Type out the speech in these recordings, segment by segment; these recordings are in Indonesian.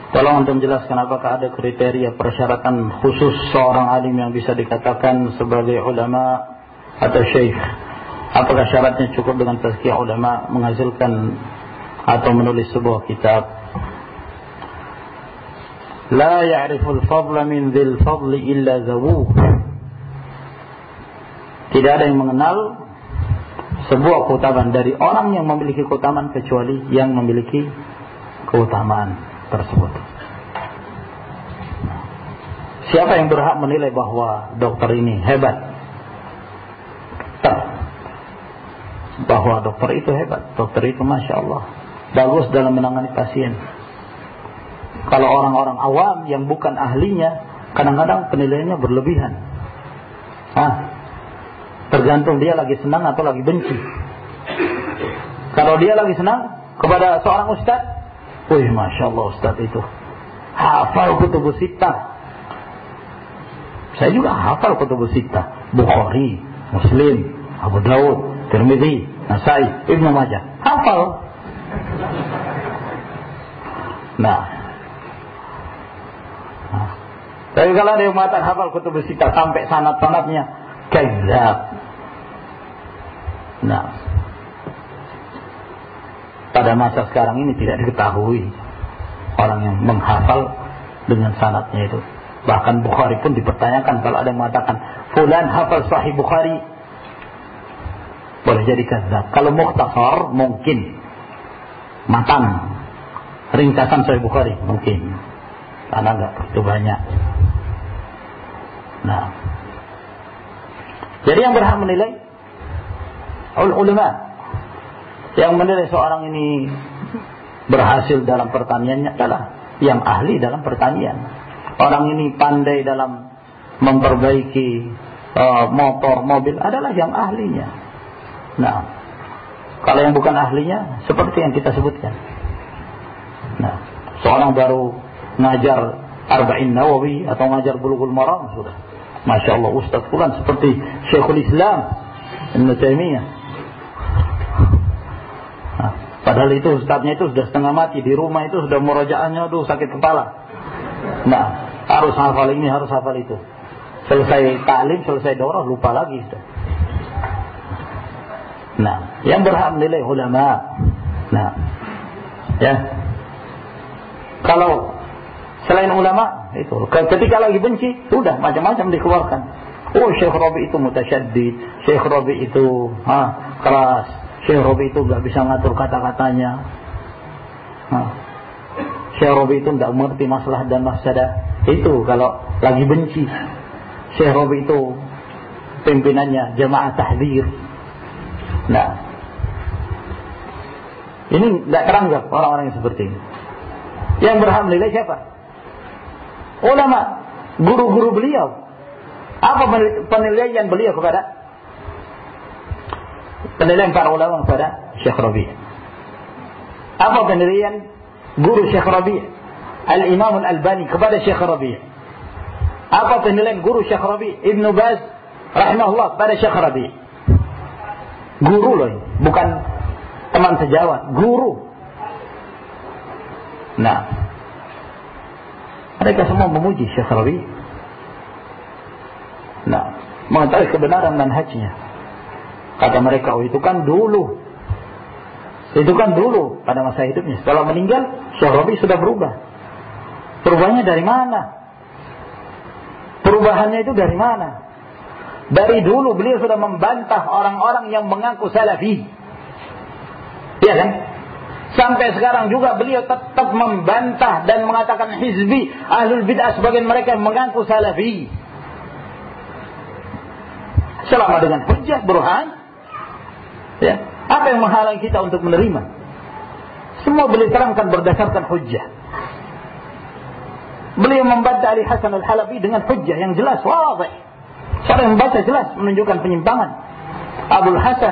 Tolong antum jelaskan apakah ada kriteria persyaratan khusus seorang alim yang bisa dikatakan sebagai ulama atau syekh? Apakah syaratnya cukup dengan tazkiyah ulama, menghasilkan atau menulis sebuah kitab? La ya'riful fadla min dzil fadli illa zawuh. Tidak ada yang mengenal sebuah keutamaan dari orang yang memiliki keutamaan kecuali yang memiliki keutamaan tersebut. Siapa yang berhak menilai bahwa dokter ini hebat? Bahwa dokter itu hebat, dokter itu Masya Allah bagus dalam menangani pasien. Kalau orang-orang awam yang bukan ahlinya, kadang-kadang penilaiannya berlebihan. Tergantung dia lagi senang atau lagi benci. Kalau dia lagi senang kepada seorang ustaz, wih Masya Allah ustaz itu hafal kutubus sittah. Saya juga hafal kutubus sittah, Bukhari, Muslim, Abu Daud, Tirmidzi, Nasai, Ibnu Majah, hafal. Tapi kalau ada yang mengatakan hafal kutubus sittah sampai sanad-sanadnya, kadzab. Pada masa sekarang ini tidak diketahui orang yang menghafal dengan sanadnya itu. Bahkan Bukhari pun dipertanyakan kalau ada yang mengatakan fulan hafal sahih Bukhari, boleh jadi kadzab. Kalau mukhtasar mungkin, matan ringkasan sahih Bukhari mungkin, karena enggak begitu banyak. Jadi yang berhak menilai ulama, yang menilai seorang ini berhasil dalam pertaniannya adalah yang ahli dalam pertanian. Orang ini pandai dalam memperbaiki motor, mobil adalah yang ahlinya. Kalau yang bukan ahlinya seperti yang kita sebutkan. Seorang baru ngajar Arba'in Nawawi atau ngajar Bulughul Maram sudah Masya Allah Ustaz fulan seperti Syekhul Islam Ibnu Taimiyah. Padahal itu ustaznya itu sudah setengah mati, di rumah itu sudah murajaahnya sakit kepala. Harus hafal ini, harus hafal itu. Selesai taklim, selesai daurah, lupa lagi sudah. Yang berhak menilai ulama. Kalau selain ulama itu, ketika lagi benci, sudah macam-macam dikeluarkan. Oh, Syekh Rabi itu mutasyaddid, Syekh Rabi itu keras, Syekh Rabi itu enggak bisa ngatur kata-katanya. Syekh Rabi itu enggak mengerti masalah dan mafsadah. Itu kalau lagi benci. Syekh Rabi itu pimpinannya jamaah tahdzir. Ini enggak teranggap orang-orang yang seperti ini. Yang berhak menilai siapa? Ulama, guru-guru beliau. Apa penilaian beliau kepada penilaian para ulama kepada Syekh Rabi'? Apa penilaian guru Syekh Rabi' Al-Imam Al-Albani kepada Syekh Rabi'? Apa penilaian guru Syekh Rabi' Ibnu Baz rahimahullah kepada Syekh Rabi'? Guru loh, bukan teman sejawat, guru. Mereka semua memuji Syekh Rabi'. Mengetahui kebenaran manhajnya. Kata mereka, itu kan dulu pada masa hidupnya. Setelah meninggal, Syekh Rabi' sudah berubah. Perubahannya dari mana? Perubahannya itu dari mana? Dari dulu beliau sudah membantah orang-orang yang mengaku salafi. Iya kan? Sampai sekarang juga beliau tetap membantah dan mengatakan hizbi, ahlul bid'ah sebagian mereka yang mengaku salafi. Selama dengan hujjah burhan, apa yang menghalangi kita untuk menerima? Semua beliau terangkan berdasarkan hujjah. Beliau membantah Ali Hasan Al-Halabi dengan hujjah yang jelas, wadih. Cara yang membaca jelas menunjukkan penyimpangan. Abdul Hasan,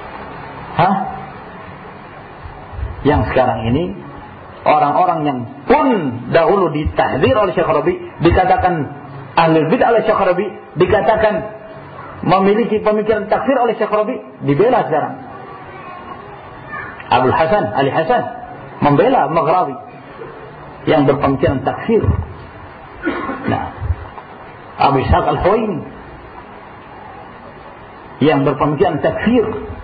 yang sekarang ini orang-orang yang pun dahulu ditahdzir oleh Syekh Rabi, dikatakan ahlul bid'ah oleh Syekh Rabi, dikatakan memiliki pemikiran takfir oleh Syekh Rabi, dibela sekarang. Abdul Hasan, Ali Hasan membela Maghrabi. yang berpemikiran takfir. Nah, Abu Ishaq Al-Huwaini yang berpemikiran takfir.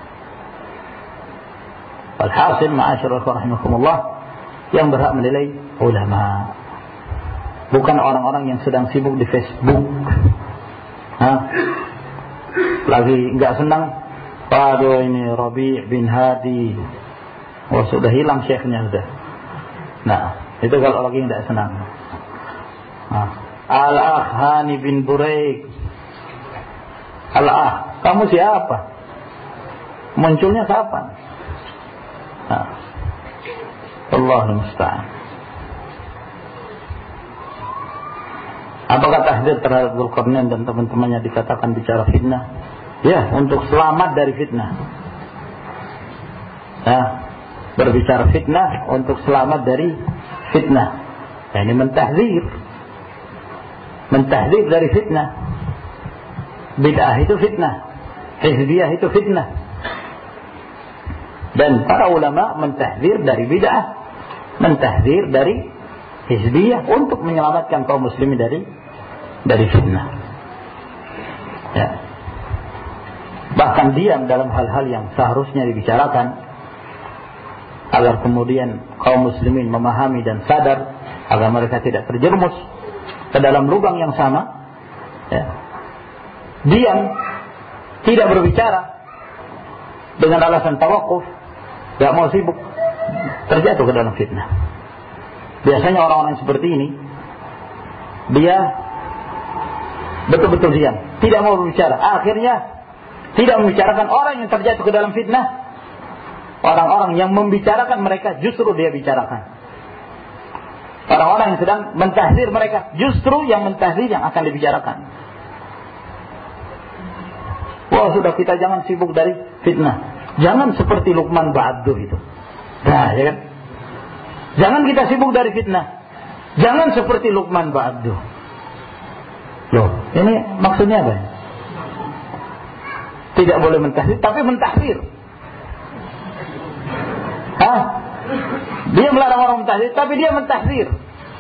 Al-hasil ma'asyiral rahimakumullah, yang berhak menilai ulama, bukan orang-orang yang sedang sibuk di Facebook. Lagi enggak senang, aduh ini Rabi' bin Hadi, oh sudah hilang syekhnya sudah. Nah, itu kalau lagi enggak senang. Al-Akh Hani bin Buraik. Al-Akh, kamu siapa? Munculnya kapan? Allahul musta'an. Apakah tahdzir terhadap Dzulqarnain dan teman-temannya dikatakan bicara fitnah? Ya, untuk selamat dari fitnah. Berbicara fitnah untuk selamat dari fitnah. Ini mentahdzir dari fitnah. Bid'ah itu fitnah, hizbiyah itu fitnah. Dan para ulama mentahdzir dari bid'ah, mentahdzir dari hizbiyah untuk menyelamatkan kaum muslimin dari fitnah. Ya. Bahkan diam dalam hal-hal yang seharusnya dibicarakan agar kemudian kaum muslimin memahami dan sadar agar mereka tidak terjerumus ke dalam lubang yang sama. Ya. Diam, tidak berbicara dengan alasan tawakuf, tidak mau sibuk, terjatuh ke dalam fitnah. Biasanya orang-orang seperti ini, dia betul-betul diam, tidak mau berbicara. Akhirnya tidak membicarakan orang yang terjatuh ke dalam fitnah. Orang-orang yang membicarakan mereka justru dia bicarakan. Orang-orang yang sedang mentahdzir mereka justru yang mentahdzir yang akan dibicarakan. Wah, sudah, kita jangan sibuk dari fitnah. Jangan seperti Luqman Ba'abdu itu. Nah, ya kan? Jangan kita sibuk dari fitnah. Jangan seperti Luqman Ba'abdu. Loh, ini maksudnya apa? Tidak boleh mentahdzir, tapi mentahdzir. Dia melarang orang mentahdzir, tapi dia mentahdzir.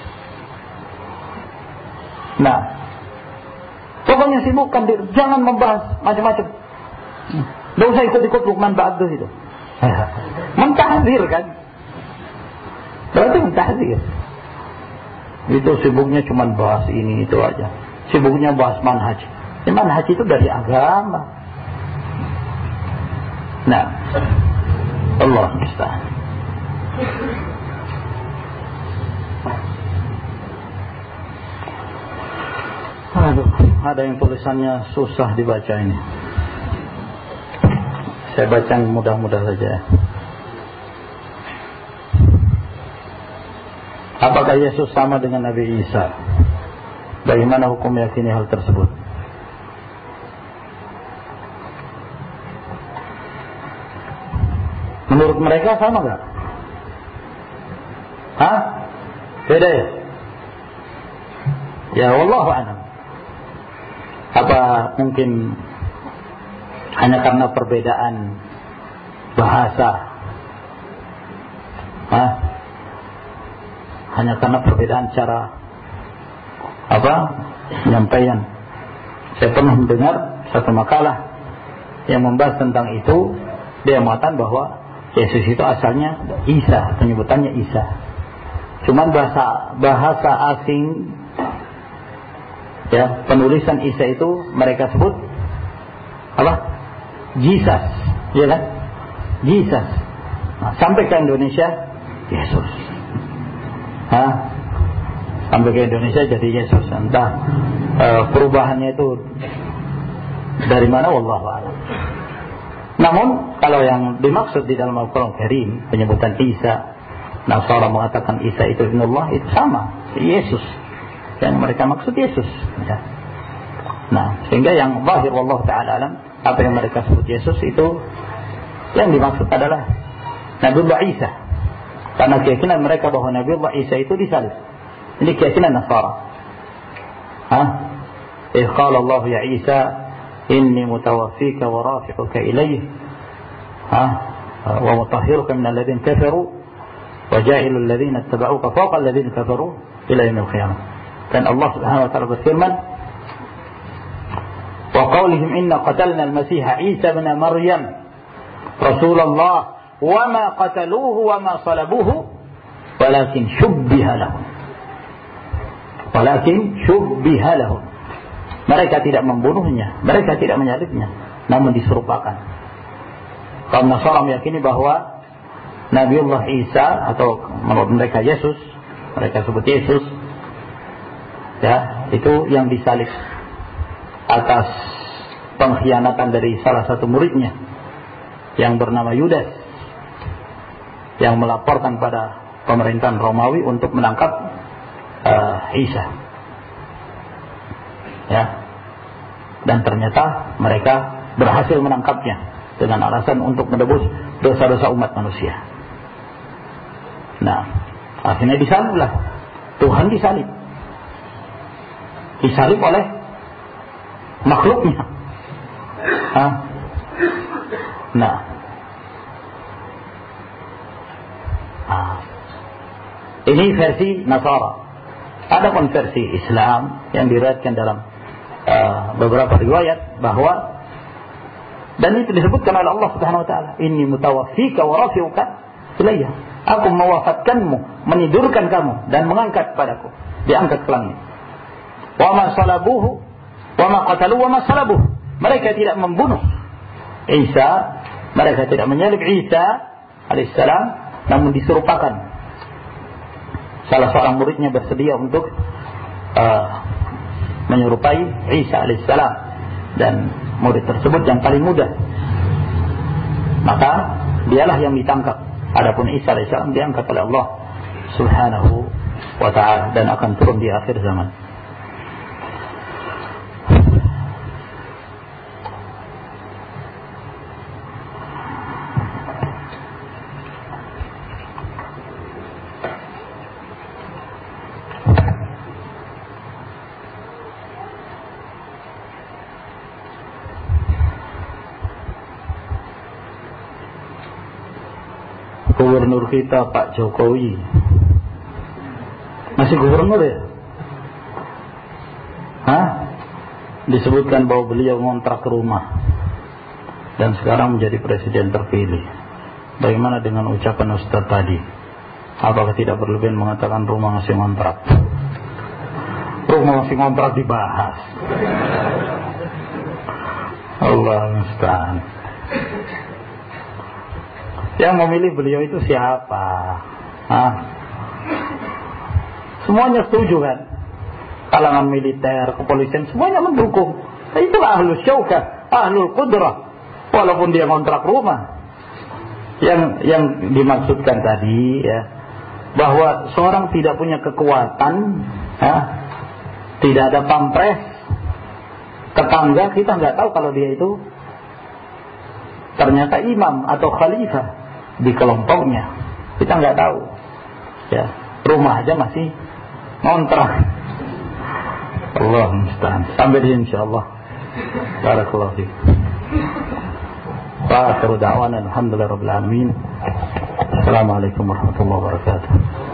Nah, pokoknya sibukkan diri, jangan membahas macam-macam. Tidak usah ikut-ikut Luqman Ba'abdu itu. Mentahdzir kan? Berarti mentahdzir. Itu sibuknya cuma bahas ini itu aja. Sibuknya bahas manhaj. Manhaj itu dari agama. Nah, Allah musta'an. Aduh, ada yang tulisannya susah dibaca ini. Saya baca yang mudah-mudah saja. Apakah Yesus sama dengan Nabi Isa? Bagaimana hukum meyakini hal tersebut? Menurut mereka sama gak? Beda ya? Ya wallahu a'lam. Apa mungkin hanya karena perbedaan bahasa? Hanya karena perbedaan cara penyampaian. Saya pernah mendengar satu makalah yang membahas tentang itu. Dia mengatakan bahwa Yesus itu asalnya Isa, penyebutannya Isa. Cuman bahasa asing, ya, penulisan Isa itu mereka sebut Jesus, ya kan? Jesus. Nah, sampai ke Indonesia Yesus. Sampai ke Indonesia jadi Yesus. Entah perubahannya itu dari mana, wallahu a'lam. Namun kalau yang dimaksud di dalam Al-Quran Karim, penyebutan Isa, Nasara mengatakan Isa itu Ibnullah, itu sama, Yesus. Yang mereka maksud Yesus. Ya. Nah, sehingga yang zahir wallahu ta'ala alam, apa yang mereka sebut Yesus itu yang dimaksud adalah Nabiullah Isa. Karena keyakinan mereka bahwa Nabiullah Isa itu disalib. Ini keyakinan Nasara. Qala Allah ya Isa, inni mutawaffika wa rafi'uka ilayhi wa mutahhiruka min alladhina kafaru wa ja'ilul ladzina ittaba'uka fawqa alladzina kafaru ila yaumil qiyamah. Dan Allah Subhanahu wa taala berfirman, wa qaulihim inna qatalna al-masiha Isa ibn Maryam Rasulullah wa ma qataluhu wa ma salabuhu walakin syubbiha lahum. Walakin syubbiha lahum. Mereka tidak membunuhnya, mereka tidak menyalibnya, namun diserupakan. Kaum Nasara meyakini bahwa Nabiullah Isa atau menurut mereka Yesus, mereka sebut Yesus, ya, itu yang disalib atas pengkhianatan dari salah satu muridnya yang bernama Yudas, yang melaporkan pada pemerintahan Romawi untuk menangkap Isa, ya, dan ternyata mereka berhasil menangkapnya dengan alasan untuk menebus dosa-dosa umat manusia. Nah, akhirnya disaliblah. Tuhan disalib oleh makhluknya. Nah, ini versi Nasara. Adapun versi Islam yang diriwayatkan dalam beberapa riwayat bahwa, dan itu disebutkan oleh Allah Subhanahu wa taala, inni mutawaffika wa rafi'uka ilayya. Aku mewafatkanmu, menidurkan kamu dan mengangkat padaku, diangkat ke langit. Wa ma salabuhu wa ma qataluhu wa ma salabuhu. Mereka tidak membunuh Isa, mereka tidak menyalib Isa alaihissalam, namun diserupakan. Salah seorang muridnya bersedia untuk menyerupai Isa alaihissalam, dan murid tersebut yang paling muda, maka dialah yang ditangkap. Adapun Isa alaihissalam diangkat oleh Allah Subhanahu wa ta'ala dan akan turun di akhir zaman. Gubernur kita Pak Jokowi masih gubernur ya? Disebutkan bahwa beliau ngontrak rumah dan sekarang menjadi presiden terpilih. Bagaimana dengan ucapan Ustaz tadi? Apakah tidak berlebihan mengatakan rumah masih ngontrak? Rumah masih ngontrak dibahas. Allah musta'an. Yang memilih beliau itu siapa? Semuanya setuju kan? Kalangan militer, kepolisian, semuanya mendukung. Itu ahlul syaukah, ahlul qudrah. Walaupun dia ngontrak rumah. Yang dimaksudkan tadi, ya, bahwa seorang tidak punya kekuatan, tidak ada pampres, tetangga kita nggak tahu kalau dia itu ternyata imam atau khalifah di kelompoknya, kita nggak tahu, ya, rumah aja masih ngontrak. Allah musta'an. Sampai di sini insyaallah. Barakallahu fiik. Wa akhiru da'wana alhamdulillahirabbil alamin. Assalamualaikum warahmatullahi wabarakatuh.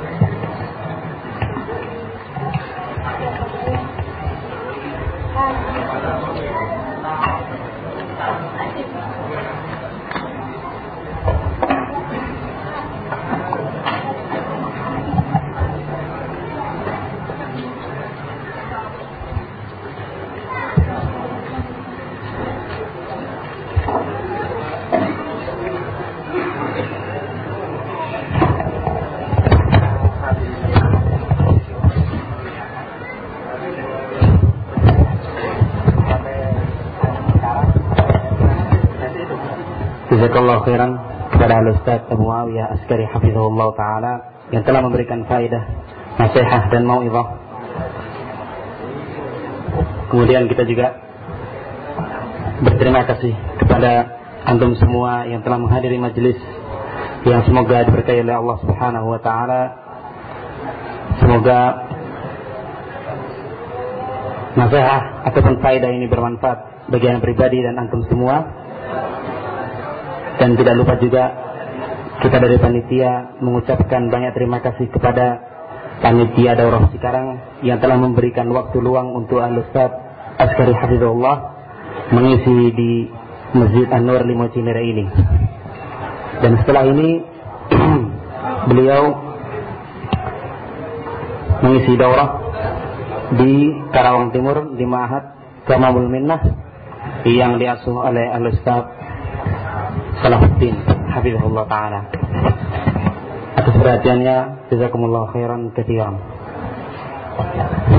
Jazakallahu khairan kepada Al-Ustaz Abu Muawiyah Askari hafizahullah ta'ala yang telah memberikan faedah, nasihat dan mau'izah. Kemudian kita juga berterima kasih kepada antum semua yang telah menghadiri majelis yang semoga diberkahi oleh Allah Subhanahu wa ta'ala. Semoga nasihat ataupun faedah ini bermanfaat bagi yang pribadi dan antum semua. Dan tidak lupa juga kita dari panitia mengucapkan banyak terima kasih kepada panitia Daurah Cikarang yang telah memberikan waktu luang untuk Al-Ustaz Askari Hafizahullah mengisi di Masjid An-Nur Limo Cinere ini. Dan setelah ini beliau mengisi daurah di Karawang Timur di Ma'had Tamamul Minnah yang diasuh oleh Al-Ustaz Salahuddin Hafizahullah Ta'ala. Atas perhatiannya, jazakumullah khairan katsiran.